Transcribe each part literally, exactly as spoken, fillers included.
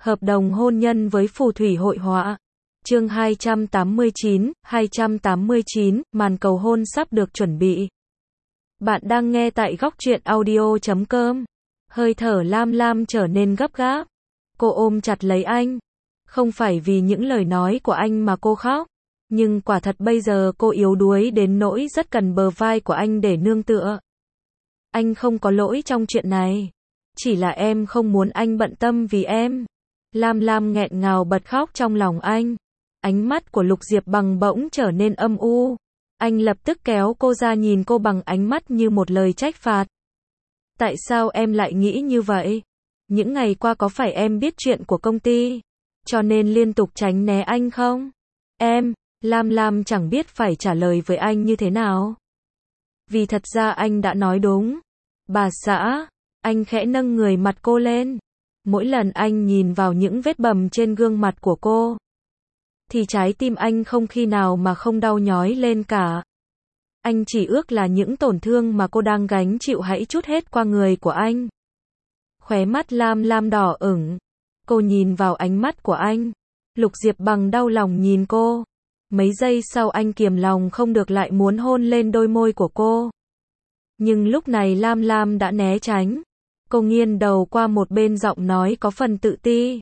Hợp đồng hôn nhân với phù thủy hội họa. Chương hai trăm tám mươi chín, hai trăm tám mươi chín, màn cầu hôn sắp được chuẩn bị. Bạn đang nghe tại góc truyện audio chấm com. Hơi thở Lam Lam trở nên gấp gáp. Cô ôm chặt lấy anh. Không phải vì những lời nói của anh mà cô khóc. Nhưng quả thật bây giờ cô yếu đuối đến nỗi rất cần bờ vai của anh để nương tựa. Anh không có lỗi trong chuyện này. Chỉ là em không muốn anh bận tâm vì em. Lam Lam nghẹn ngào bật khóc trong lòng anh. Ánh mắt của Lục Diệp Bằng bỗng trở nên âm u. Anh lập tức kéo cô ra nhìn cô bằng ánh mắt như một lời trách phạt. Tại sao em lại nghĩ như vậy? Những ngày qua có phải em biết chuyện của công ty, cho nên liên tục tránh né anh không? Em, Lam Lam chẳng biết phải trả lời với anh như thế nào. Vì thật ra anh đã nói đúng. Bà xã, anh khẽ nâng người mặt cô lên. Mỗi lần anh nhìn vào những vết bầm trên gương mặt của cô, thì trái tim anh không khi nào mà không đau nhói lên cả. Anh chỉ ước là những tổn thương mà cô đang gánh chịu hãy trút hết qua người của anh. Khóe mắt Lam Lam đỏ ửng. Cô nhìn vào ánh mắt của anh. Lục Diệp Bằng đau lòng nhìn cô. Mấy giây sau anh kiềm lòng không được lại muốn hôn lên đôi môi của cô. Nhưng lúc này Lam Lam đã né tránh. Cô nghiêng đầu qua một bên, giọng nói có phần tự ti.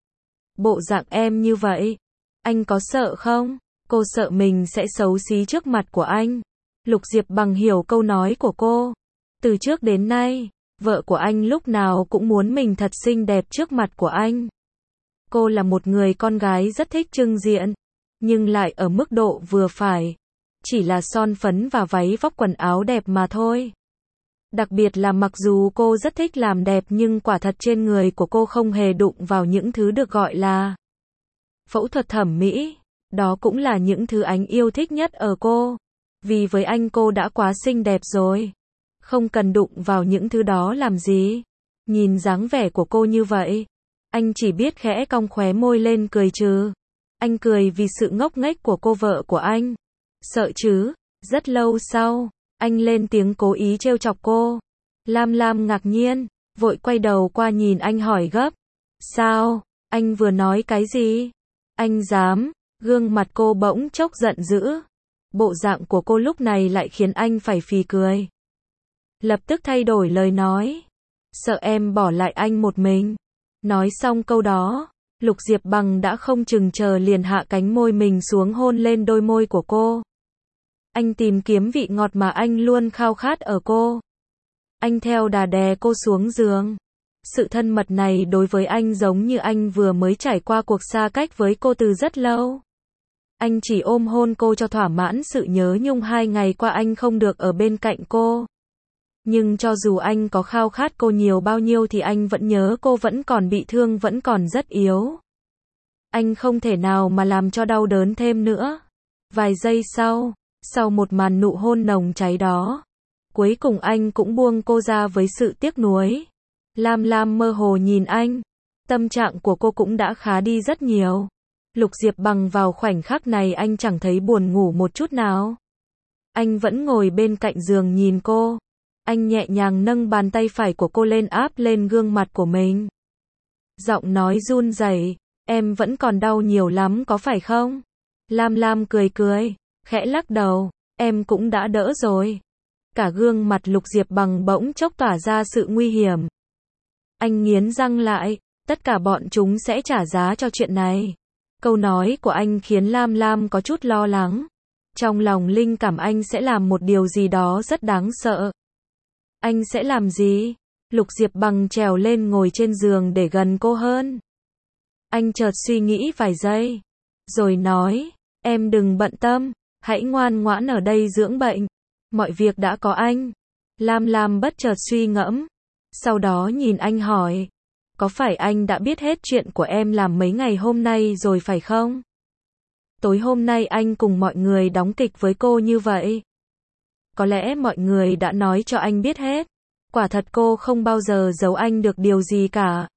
Bộ dạng em như vậy, anh có sợ không? Cô sợ mình sẽ xấu xí trước mặt của anh. Lục Diệp Bằng hiểu câu nói của cô. Từ trước đến nay, vợ của anh lúc nào cũng muốn mình thật xinh đẹp trước mặt của anh. Cô là một người con gái rất thích trưng diện, nhưng lại ở mức độ vừa phải. Chỉ là son phấn và váy vóc quần áo đẹp mà thôi. Đặc biệt là mặc dù cô rất thích làm đẹp nhưng quả thật trên người của cô không hề đụng vào những thứ được gọi là phẫu thuật thẩm mỹ. Đó cũng là những thứ anh yêu thích nhất ở cô. Vì với anh cô đã quá xinh đẹp rồi. Không cần đụng vào những thứ đó làm gì. Nhìn dáng vẻ của cô như vậy, anh chỉ biết khẽ cong khóe môi lên cười trừ. Anh cười vì sự ngốc nghếch của cô vợ của anh. Sợ chứ? Rất lâu sau, anh lên tiếng cố ý trêu chọc cô. Lam Lam ngạc nhiên, vội quay đầu qua nhìn anh hỏi gấp. Sao? Anh vừa nói cái gì? Anh dám? Gương mặt cô bỗng chốc giận dữ. Bộ dạng của cô lúc này lại khiến anh phải phì cười. Lập tức thay đổi lời nói. Sợ em bỏ lại anh một mình. Nói xong câu đó, Lục Diệp Bằng đã không chừng chờ liền hạ cánh môi mình xuống hôn lên đôi môi của cô. Anh tìm kiếm vị ngọt mà anh luôn khao khát ở cô. Anh theo đà đè cô xuống giường. Sự thân mật này đối với anh giống như anh vừa mới trải qua cuộc xa cách với cô từ rất lâu. Anh chỉ ôm hôn cô cho thỏa mãn sự nhớ nhung hai ngày qua anh không được ở bên cạnh cô. Nhưng cho dù anh có khao khát cô nhiều bao nhiêu thì anh vẫn nhớ cô vẫn còn bị thương, vẫn còn rất yếu. Anh không thể nào mà làm cho đau đớn thêm nữa. Vài giây sau, sau một màn nụ hôn nồng cháy đó, cuối cùng anh cũng buông cô ra với sự tiếc nuối. Lam Lam mơ hồ nhìn anh. Tâm trạng của cô cũng đã khá đi rất nhiều. Lục Diệp Bằng vào khoảnh khắc này anh chẳng thấy buồn ngủ một chút nào. Anh vẫn ngồi bên cạnh giường nhìn cô. Anh nhẹ nhàng nâng bàn tay phải của cô lên áp lên gương mặt của mình. Giọng nói run rẩy, em vẫn còn đau nhiều lắm có phải không? Lam Lam cười cười, khẽ lắc đầu, em cũng đã đỡ rồi. Cả gương mặt Lục Diệp Bằng bỗng chốc tỏa ra sự nguy hiểm. Anh nghiến răng lại, tất cả bọn chúng sẽ trả giá cho chuyện này. Câu nói của anh khiến Lam Lam có chút lo lắng. Trong lòng linh cảm anh sẽ làm một điều gì đó rất đáng sợ. Anh sẽ làm gì? Lục Diệp Bằng trèo lên ngồi trên giường để gần cô hơn. Anh chợt suy nghĩ vài giây, rồi nói, em đừng bận tâm, hãy ngoan ngoãn ở đây dưỡng bệnh. Mọi việc đã có anh. Lam Lam bất chợt suy ngẫm. Sau đó nhìn anh hỏi, có phải anh đã biết hết chuyện của em làm mấy ngày hôm nay rồi phải không? Tối hôm nay anh cùng mọi người đóng kịch với cô như vậy. Có lẽ mọi người đã nói cho anh biết hết. Quả thật cô không bao giờ giấu anh được điều gì cả.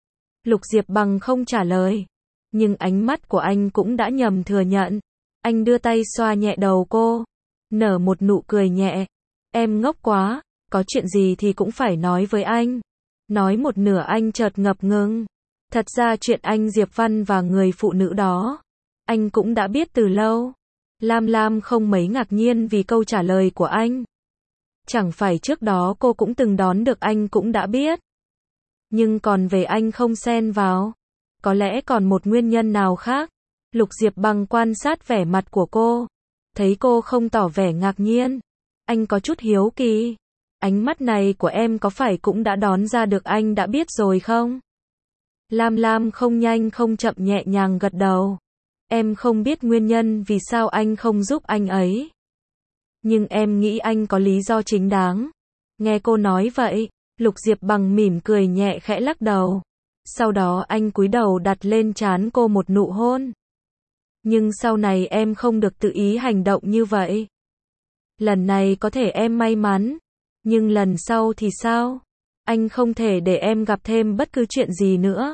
Lục Diệp Bằng không trả lời. Nhưng ánh mắt của anh cũng đã ngầm thừa nhận. Anh đưa tay xoa nhẹ đầu cô. Nở một nụ cười nhẹ. Em ngốc quá, có chuyện gì thì cũng phải nói với anh. Nói một nửa anh chợt ngập ngừng. Thật ra chuyện anh Diệp Văn và người phụ nữ đó, anh cũng đã biết từ lâu. Lam Lam không mấy ngạc nhiên vì câu trả lời của anh. Chẳng phải trước đó cô cũng từng đón được anh cũng đã biết. Nhưng còn về anh không xen vào. Có lẽ còn một nguyên nhân nào khác. Lục Diệp Bằng quan sát vẻ mặt của cô. Thấy cô không tỏ vẻ ngạc nhiên. Anh có chút hiếu kỳ. Ánh mắt này của em có phải cũng đã đón ra được anh đã biết rồi không? Lam Lam không nhanh không chậm nhẹ nhàng gật đầu. Em không biết nguyên nhân vì sao anh không giúp anh ấy. Nhưng em nghĩ anh có lý do chính đáng. Nghe cô nói vậy, Lục Diệp Bằng mỉm cười nhẹ khẽ lắc đầu. Sau đó anh cúi đầu đặt lên trán cô một nụ hôn. Nhưng sau này em không được tự ý hành động như vậy. Lần này có thể em may mắn. Nhưng lần sau thì sao? Anh không thể để em gặp thêm bất cứ chuyện gì nữa.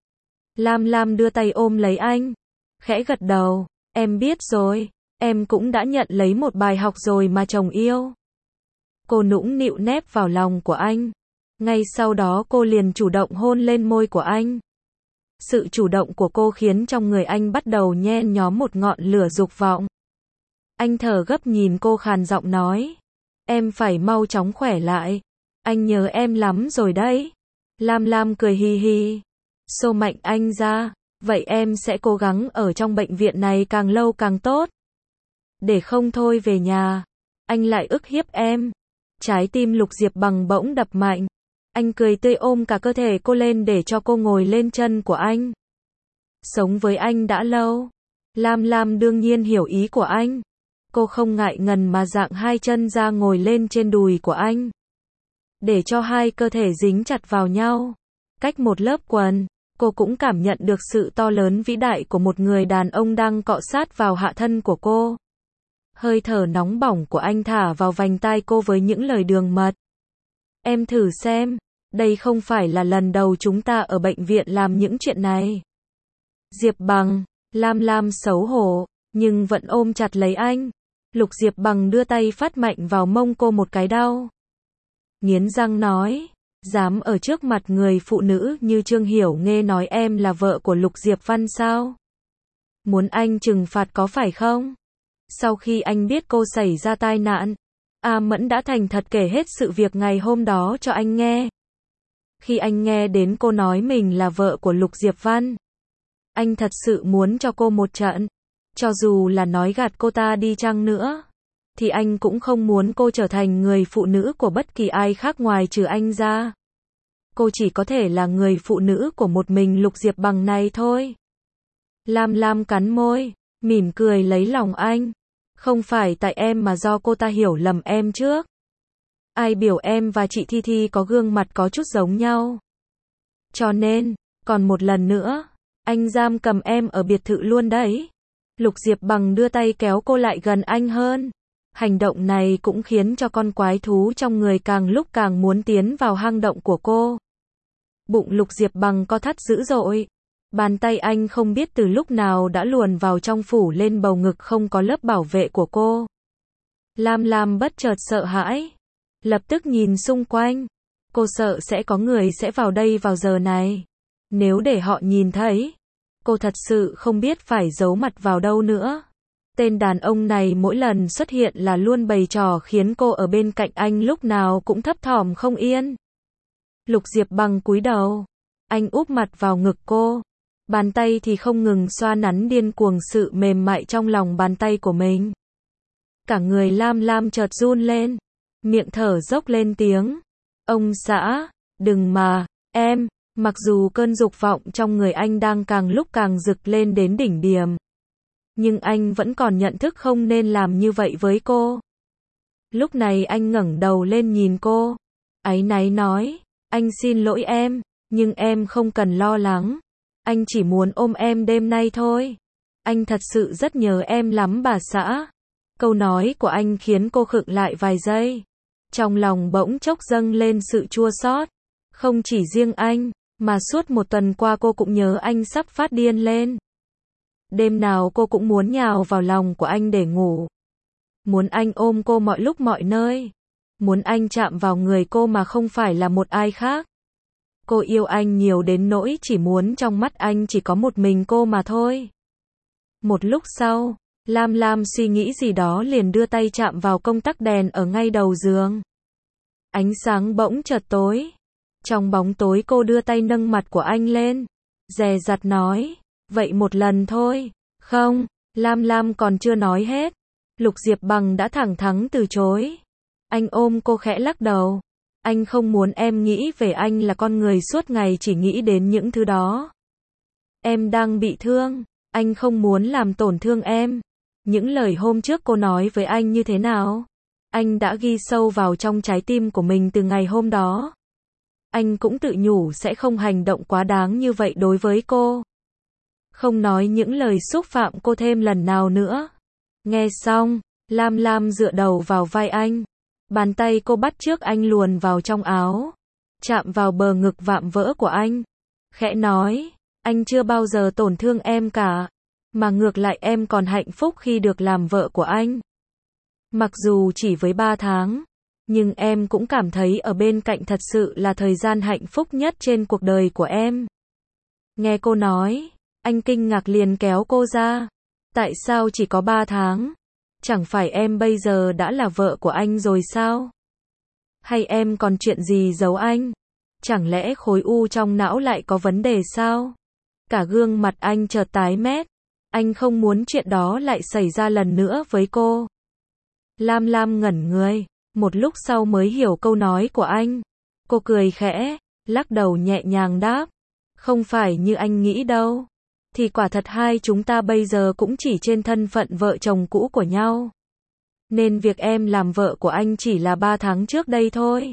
Lam Lam đưa tay ôm lấy anh. Khẽ gật đầu. Em biết rồi. Em cũng đã nhận lấy một bài học rồi mà chồng yêu. Cô nũng nịu nép vào lòng của anh. Ngay sau đó cô liền chủ động hôn lên môi của anh. Sự chủ động của cô khiến trong người anh bắt đầu nhen nhóm một ngọn lửa dục vọng. Anh thở gấp nhìn cô khàn giọng nói. Em phải mau chóng khỏe lại. Anh nhớ em lắm rồi đấy. Lam Lam cười hi hi. Xô mạnh anh ra. Vậy em sẽ cố gắng ở trong bệnh viện này càng lâu càng tốt. Để không thôi về nhà. Anh lại ức hiếp em. Trái tim Lục Diệp Bằng bỗng đập mạnh. Anh cười tươi ôm cả cơ thể cô lên để cho cô ngồi lên chân của anh. Sống với anh đã lâu. Lam Lam đương nhiên hiểu ý của anh. Cô không ngại ngần mà dạng hai chân ra ngồi lên trên đùi của anh. Để cho hai cơ thể dính chặt vào nhau. Cách một lớp quần, cô cũng cảm nhận được sự to lớn vĩ đại của một người đàn ông đang cọ sát vào hạ thân của cô. Hơi thở nóng bỏng của anh thả vào vành tai cô với những lời đường mật. Em thử xem, đây không phải là lần đầu chúng ta ở bệnh viện làm những chuyện này. Diệp Bằng, Lam Lam xấu hổ, nhưng vẫn ôm chặt lấy anh. Lục Diệp Bằng đưa tay phát mạnh vào mông cô một cái đau. Nghiến răng nói, dám ở trước mặt người phụ nữ như Trương Hiểu Nghê nói em là vợ của Lục Diệp Văn sao? Muốn anh trừng phạt có phải không? Sau khi anh biết cô xảy ra tai nạn, A Mẫn đã thành thật kể hết sự việc ngày hôm đó cho anh nghe. Khi anh nghe đến cô nói mình là vợ của Lục Diệp Văn, anh thật sự muốn cho cô một trận. Cho dù là nói gạt cô ta đi chăng nữa, thì anh cũng không muốn cô trở thành người phụ nữ của bất kỳ ai khác ngoài trừ anh ra. Cô chỉ có thể là người phụ nữ của một mình Lục Diệp Bằng này thôi. Lam Lam cắn môi, mỉm cười lấy lòng anh. Không phải tại em mà do cô ta hiểu lầm em trước. Ai biểu em và chị Thi Thi có gương mặt có chút giống nhau. Cho nên, còn một lần nữa, anh giam cầm em ở biệt thự luôn đấy. Lục Diệp Bằng đưa tay kéo cô lại gần anh hơn. Hành động này cũng khiến cho con quái thú trong người càng lúc càng muốn tiến vào hang động của cô. Bụng Lục Diệp Bằng co thắt dữ dội. Bàn tay anh không biết từ lúc nào đã luồn vào trong phủ lên bầu ngực không có lớp bảo vệ của cô. Lam Lam bất chợt sợ hãi. Lập tức nhìn xung quanh. Cô sợ sẽ có người sẽ vào đây vào giờ này. Nếu để họ nhìn thấy, cô thật sự không biết phải giấu mặt vào đâu nữa. Tên đàn ông này mỗi lần xuất hiện là luôn bày trò khiến cô ở bên cạnh anh lúc nào cũng thấp thỏm không yên. Lục Diệp Bằng cúi đầu. Anh úp mặt vào ngực cô. Bàn tay thì không ngừng xoa nắn điên cuồng sự mềm mại trong lòng bàn tay của mình. Cả người Lam Lam chợt run lên. Miệng thở dốc lên tiếng. Ông xã, đừng mà, em. Mặc dù cơn dục vọng trong người anh đang càng lúc càng rực lên đến đỉnh điểm. Nhưng anh vẫn còn nhận thức không nên làm như vậy với cô. Lúc này anh ngẩng đầu lên nhìn cô. Áy náy nói, anh xin lỗi em, nhưng em không cần lo lắng. Anh chỉ muốn ôm em đêm nay thôi. Anh thật sự rất nhớ em lắm bà xã. Câu nói của anh khiến cô khựng lại vài giây. Trong lòng bỗng chốc dâng lên sự chua xót. Không chỉ riêng anh, mà suốt một tuần qua cô cũng nhớ anh sắp phát điên lên. Đêm nào cô cũng muốn nhào vào lòng của anh để ngủ. Muốn anh ôm cô mọi lúc mọi nơi. Muốn anh chạm vào người cô mà không phải là một ai khác. Cô yêu anh nhiều đến nỗi chỉ muốn trong mắt anh chỉ có một mình cô mà thôi. Một lúc sau, Lam Lam suy nghĩ gì đó liền đưa tay chạm vào công tắc đèn ở ngay đầu giường. Ánh sáng bỗng chợt tối. Trong bóng tối cô đưa tay nâng mặt của anh lên. Dè dặt nói, vậy một lần thôi. Không, Lam Lam còn chưa nói hết. Lục Diệp Bằng đã thẳng thắn từ chối. Anh ôm cô khẽ lắc đầu. Anh không muốn em nghĩ về anh là con người suốt ngày chỉ nghĩ đến những thứ đó. Em đang bị thương. Anh không muốn làm tổn thương em. Những lời hôm trước cô nói với anh như thế nào? Anh đã ghi sâu vào trong trái tim của mình từ ngày hôm đó. Anh cũng tự nhủ sẽ không hành động quá đáng như vậy đối với cô. Không nói những lời xúc phạm cô thêm lần nào nữa. Nghe xong, Lam Lam dựa đầu vào vai anh. Bàn tay cô bắt chước anh luồn vào trong áo. Chạm vào bờ ngực vạm vỡ của anh. Khẽ nói, anh chưa bao giờ tổn thương em cả. Mà ngược lại em còn hạnh phúc khi được làm vợ của anh. Mặc dù chỉ với ba tháng. Nhưng em cũng cảm thấy ở bên cạnh thật sự là thời gian hạnh phúc nhất trên cuộc đời của em. Nghe cô nói, anh kinh ngạc liền kéo cô ra. Tại sao chỉ có ba tháng? Chẳng phải em bây giờ đã là vợ của anh rồi sao? Hay em còn chuyện gì giấu anh? Chẳng lẽ khối u trong não lại có vấn đề sao? Cả gương mặt anh chợt tái mét. Anh không muốn chuyện đó lại xảy ra lần nữa với cô. Lam Lam ngẩn người. Một lúc sau mới hiểu câu nói của anh. Cô cười khẽ, lắc đầu nhẹ nhàng đáp. Không phải như anh nghĩ đâu. Thì quả thật hai chúng ta bây giờ cũng chỉ trên thân phận vợ chồng cũ của nhau. Nên việc em làm vợ của anh chỉ là ba tháng trước đây thôi.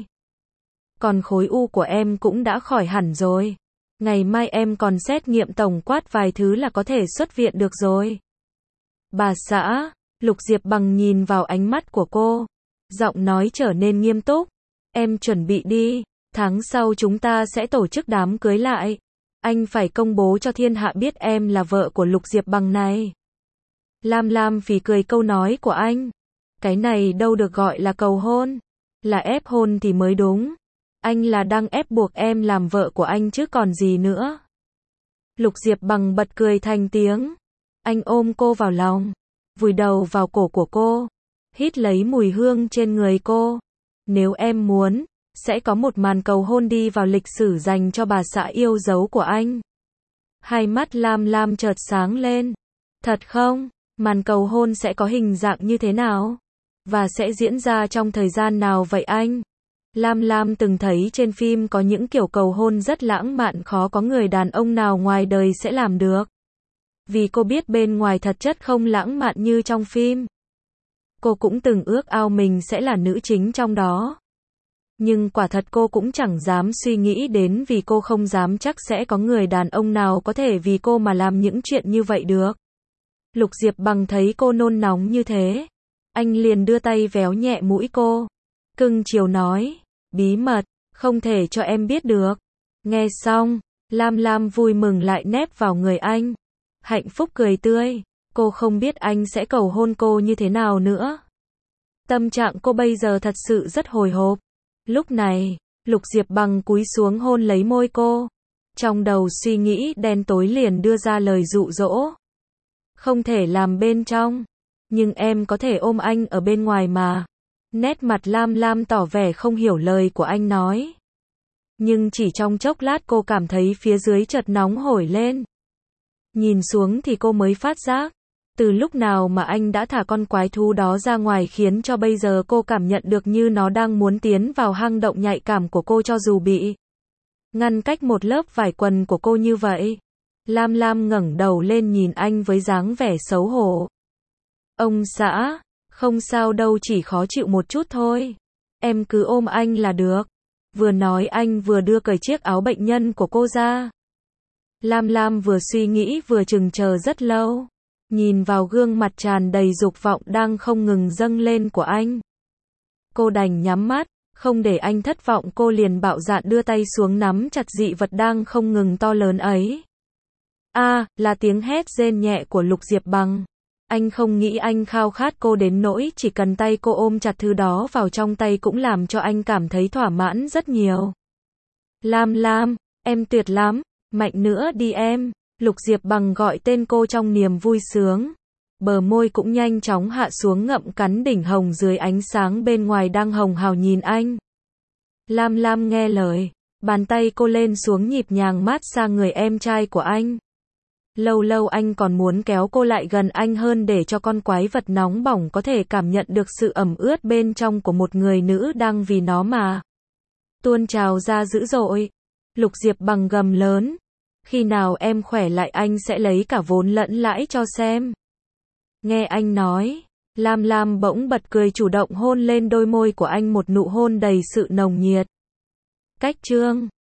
Còn khối u của em cũng đã khỏi hẳn rồi. Ngày mai em còn xét nghiệm tổng quát vài thứ là có thể xuất viện được rồi. Bà xã, Lục Diệp Bằng nhìn vào ánh mắt của cô. Giọng nói trở nên nghiêm túc. Em chuẩn bị đi. Tháng sau chúng ta sẽ tổ chức đám cưới lại. Anh phải công bố cho thiên hạ biết em là vợ của Lục Diệp Bằng này. Lam Lam phì cười câu nói của anh. Cái này đâu được gọi là cầu hôn. Là ép hôn thì mới đúng. Anh là đang ép buộc em làm vợ của anh chứ còn gì nữa. Lục Diệp Bằng bật cười thành tiếng. Anh ôm cô vào lòng. Vùi đầu vào cổ của cô. Hít lấy mùi hương trên người cô. Nếu em muốn, sẽ có một màn cầu hôn đi vào lịch sử dành cho bà xã yêu dấu của anh. Hai mắt Lam Lam chợt sáng lên. Thật không? Màn cầu hôn sẽ có hình dạng như thế nào? Và sẽ diễn ra trong thời gian nào vậy anh? Lam Lam từng thấy trên phim có những kiểu cầu hôn rất lãng mạn khó có người đàn ông nào ngoài đời sẽ làm được. Vì cô biết bên ngoài thật chất không lãng mạn như trong phim. Cô cũng từng ước ao mình sẽ là nữ chính trong đó. Nhưng quả thật cô cũng chẳng dám suy nghĩ đến vì cô không dám chắc sẽ có người đàn ông nào có thể vì cô mà làm những chuyện như vậy được. Lục Diệp Bằng thấy cô nôn nóng như thế. Anh liền đưa tay véo nhẹ mũi cô. Cưng chiều nói, bí mật, không thể cho em biết được. Nghe xong, Lam Lam vui mừng lại nép vào người anh. Hạnh phúc cười tươi. Cô không biết anh sẽ cầu hôn cô như thế nào nữa. Tâm trạng cô bây giờ thật sự rất hồi hộp. Lúc này, Lục Diệp Bằng cúi xuống hôn lấy môi cô. Trong đầu suy nghĩ đen tối liền đưa ra lời dụ dỗ. Không thể làm bên trong. Nhưng em có thể ôm anh ở bên ngoài mà. Nét mặt Lam Lam tỏ vẻ không hiểu lời của anh nói. Nhưng chỉ trong chốc lát cô cảm thấy phía dưới chợt nóng hổi lên. Nhìn xuống thì cô mới phát giác. Từ lúc nào mà anh đã thả con quái thú đó ra ngoài khiến cho bây giờ cô cảm nhận được như nó đang muốn tiến vào hang động nhạy cảm của cô cho dù bị ngăn cách một lớp vải quần của cô như vậy. Lam Lam ngẩng đầu lên nhìn anh với dáng vẻ xấu hổ. Ông xã, không sao đâu chỉ khó chịu một chút thôi. Em cứ ôm anh là được. Vừa nói anh vừa đưa cởi chiếc áo bệnh nhân của cô ra. Lam Lam vừa suy nghĩ vừa chừng chờ rất lâu. Nhìn vào gương mặt tràn đầy dục vọng đang không ngừng dâng lên của anh. Cô đành nhắm mắt, không để anh thất vọng cô liền bạo dạn đưa tay xuống nắm chặt dị vật đang không ngừng to lớn ấy. A, à, là tiếng hét rên nhẹ của Lục Diệp Bằng. Anh không nghĩ anh khao khát cô đến nỗi chỉ cần tay cô ôm chặt thứ đó vào trong tay cũng làm cho anh cảm thấy thỏa mãn rất nhiều. Lam Lam, Em tuyệt lắm, mạnh nữa đi em. Lục Diệp Bằng gọi tên cô trong niềm vui sướng. Bờ môi cũng nhanh chóng hạ xuống ngậm cắn đỉnh hồng dưới ánh sáng bên ngoài đang hồng hào nhìn anh. Lam Lam nghe lời, bàn tay cô lên xuống nhịp nhàng mát xa người em trai của anh. Lâu lâu anh còn muốn kéo cô lại gần anh hơn để cho con quái vật nóng bỏng có thể cảm nhận được sự ẩm ướt bên trong của một người nữ đang vì nó mà tuôn trào ra dữ dội. Lục Diệp Bằng gầm lớn, khi nào em khỏe lại anh sẽ lấy cả vốn lẫn lãi cho xem. Nghe anh nói, Lam Lam bỗng bật cười chủ động hôn lên đôi môi của anh, một nụ hôn đầy sự nồng nhiệt. Cách chương